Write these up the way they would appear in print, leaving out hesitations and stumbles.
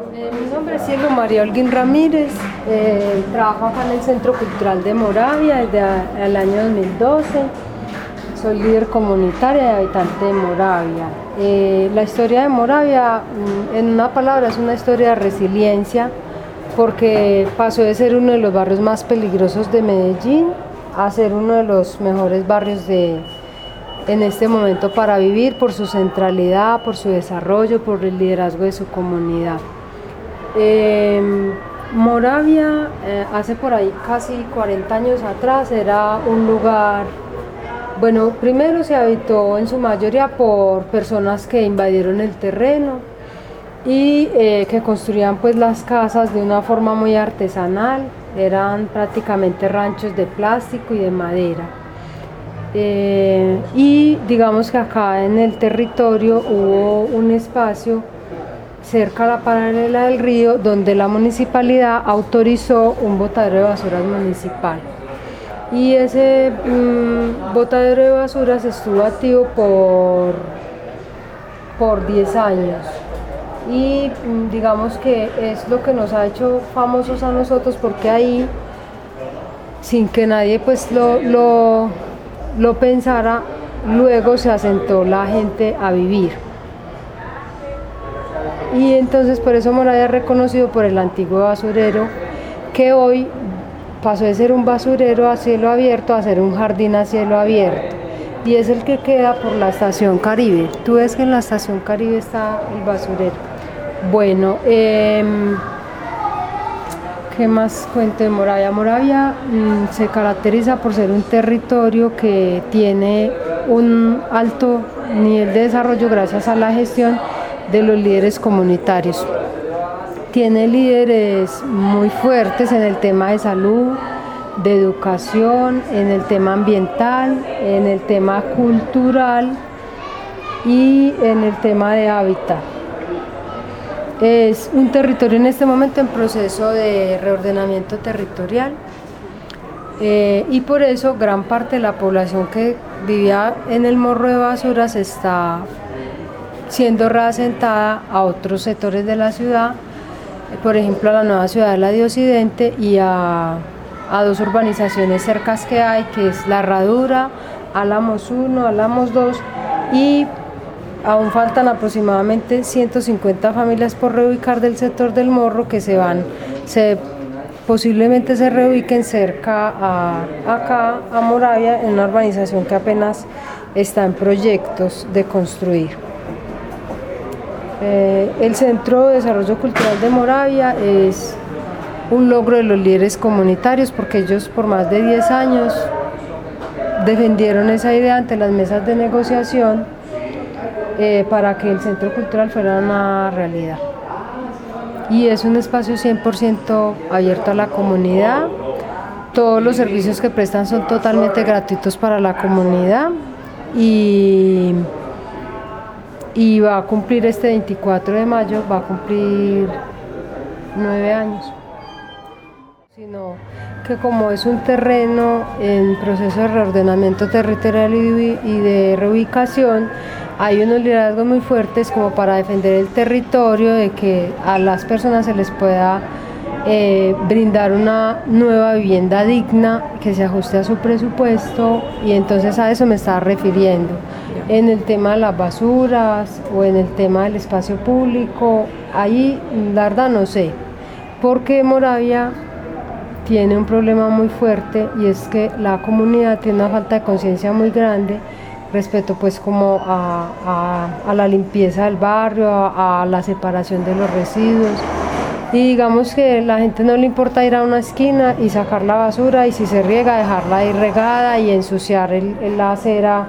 Mi nombre es Cielo María Holguín Ramírez, trabajo acá en el Centro Cultural de Moravia desde el año 2012. Soy líder comunitaria y habitante de Moravia. La historia de Moravia, en una palabra, es una historia de resiliencia, porque pasó de ser uno de los barrios más peligrosos de Medellín a ser uno de los mejores barrios en este momento para vivir, por su centralidad, por su desarrollo, por el liderazgo de su comunidad. Moravia, hace por ahí casi 40 años atrás, era un lugar, bueno, primero se habitó en su mayoría por personas que invadieron el terreno y que construían pues las casas de una forma muy artesanal. Eran prácticamente ranchos de plástico y de madera. Y digamos que acá en el territorio hubo un espacio cerca a la paralela del río donde la municipalidad autorizó un botadero de basuras municipal. Y ese botadero de basuras estuvo activo por 10 años. Y digamos que es lo que nos ha hecho famosos a nosotros, porque ahí, sin que nadie pues lo pensara, luego se asentó la gente a vivir. Y entonces por eso Moravia es reconocido por el antiguo basurero, que hoy pasó de ser un basurero a cielo abierto a ser un jardín a cielo abierto. Y es el que queda por la Estación Caribe. Tú ves que en la Estación Caribe está el basurero. Bueno, ¿qué más cuento de Moravia? Moravia se caracteriza por ser un territorio que tiene un alto nivel de desarrollo gracias a la gestión de los líderes comunitarios. Tiene líderes muy fuertes en el tema de salud, de educación, en el tema ambiental, en el tema cultural y en el tema de hábitat. Es un territorio en este momento en proceso de reordenamiento territorial, y por eso gran parte de la población que vivía en el morro de basuras está siendo reasentada a otros sectores de la ciudad, por ejemplo a la nueva Ciudadela de Occidente y a dos urbanizaciones cercas que hay, que es La Herradura, Álamos 1, Álamos 2, y aún faltan aproximadamente 150 familias por reubicar del sector del Morro, que posiblemente se reubiquen cerca acá a Moravia, en una urbanización que apenas está en proyectos de construir. El Centro de Desarrollo Cultural de Moravia es un logro de los líderes comunitarios, porque ellos por más de 10 años defendieron esa idea ante las mesas de negociación, para que el centro cultural fuera una realidad. Y es un espacio 100% abierto a la comunidad. Todos los servicios que prestan son totalmente gratuitos para la comunidad, y va a cumplir este 24 de mayo, va a cumplir 9 años. Sino que como es un terreno en proceso de reordenamiento territorial y de reubicación, hay unos liderazgos muy fuertes como para defender el territorio, de que a las personas se les pueda brindar una nueva vivienda digna que se ajuste a su presupuesto, y entonces a eso me estaba refiriendo. En el tema de las basuras o en el tema del espacio público, ahí la verdad no sé, porque Moravia tiene un problema muy fuerte, y es que la comunidad tiene una falta de conciencia muy grande respecto pues como a la limpieza del barrio, a la separación de los residuos, y digamos que a la gente no le importa ir a una esquina y sacar la basura, y si se riega dejarla ahí regada y ensuciar la acera,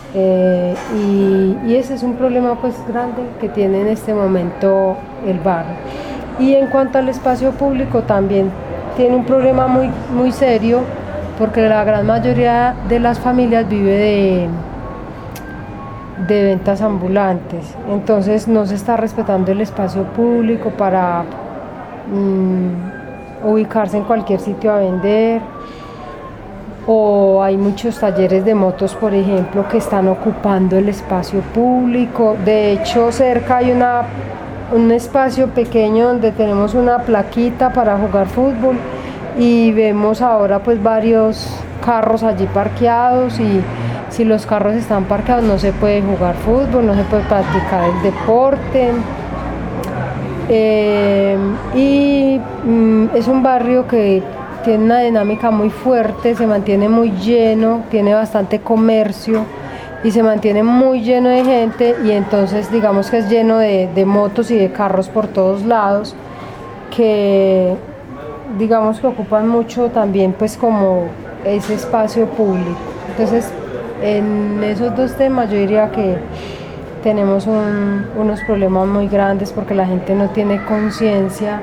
y ese es un problema pues grande que tiene en este momento el barrio. Y en cuanto al espacio público, también tiene un problema muy, muy serio, porque la gran mayoría de las familias vive de ventas ambulantes. Entonces no se está respetando el espacio público para ubicarse en cualquier sitio a vender, o hay muchos talleres de motos, por ejemplo, que están ocupando el espacio público. De hecho, cerca hay una un espacio pequeño donde tenemos una plaquita para jugar fútbol y vemos ahora pues varios carros allí parqueados, y si los carros están parqueados no se puede jugar fútbol, no se puede practicar el deporte. Es un barrio que tiene una dinámica muy fuerte, se mantiene muy lleno, tiene bastante comercio y se mantiene muy lleno de gente, y entonces digamos que es lleno de motos y de carros por todos lados, que digamos que ocupan mucho también pues como ese espacio público. Entonces en esos dos temas yo diría que tenemos unos problemas muy grandes, porque la gente no tiene conciencia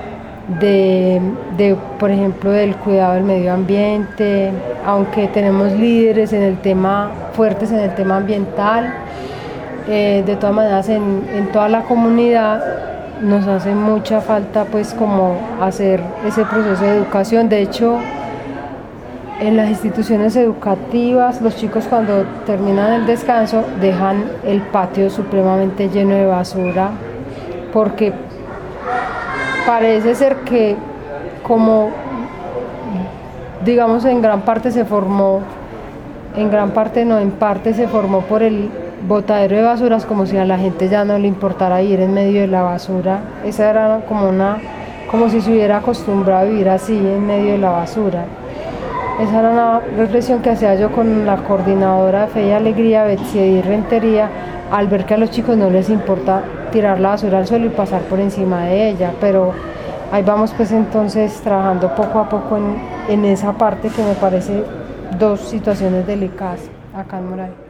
por ejemplo, del cuidado del medio ambiente, aunque tenemos líderes en el tema, fuertes en el tema ambiental. De todas maneras en toda la comunidad nos hace mucha falta pues como hacer ese proceso de educación. De hecho, en las instituciones educativas, los chicos cuando terminan el descanso dejan el patio supremamente lleno de basura, porque parece ser que, como digamos en gran parte se formó, en gran parte no, en parte se formó por el botadero de basuras, como si a la gente ya no le importara ir en medio de la basura. Esa era como si se hubiera acostumbrado a vivir así en medio de la basura. Esa era una reflexión que hacía yo con la coordinadora de Fe y Alegría, Betsy Rentería, al ver que a los chicos no les importa tirar la basura al suelo y pasar por encima de ella. Pero ahí vamos pues entonces trabajando poco a poco en esa parte, que me parece dos situaciones delicadas acá en Moravia.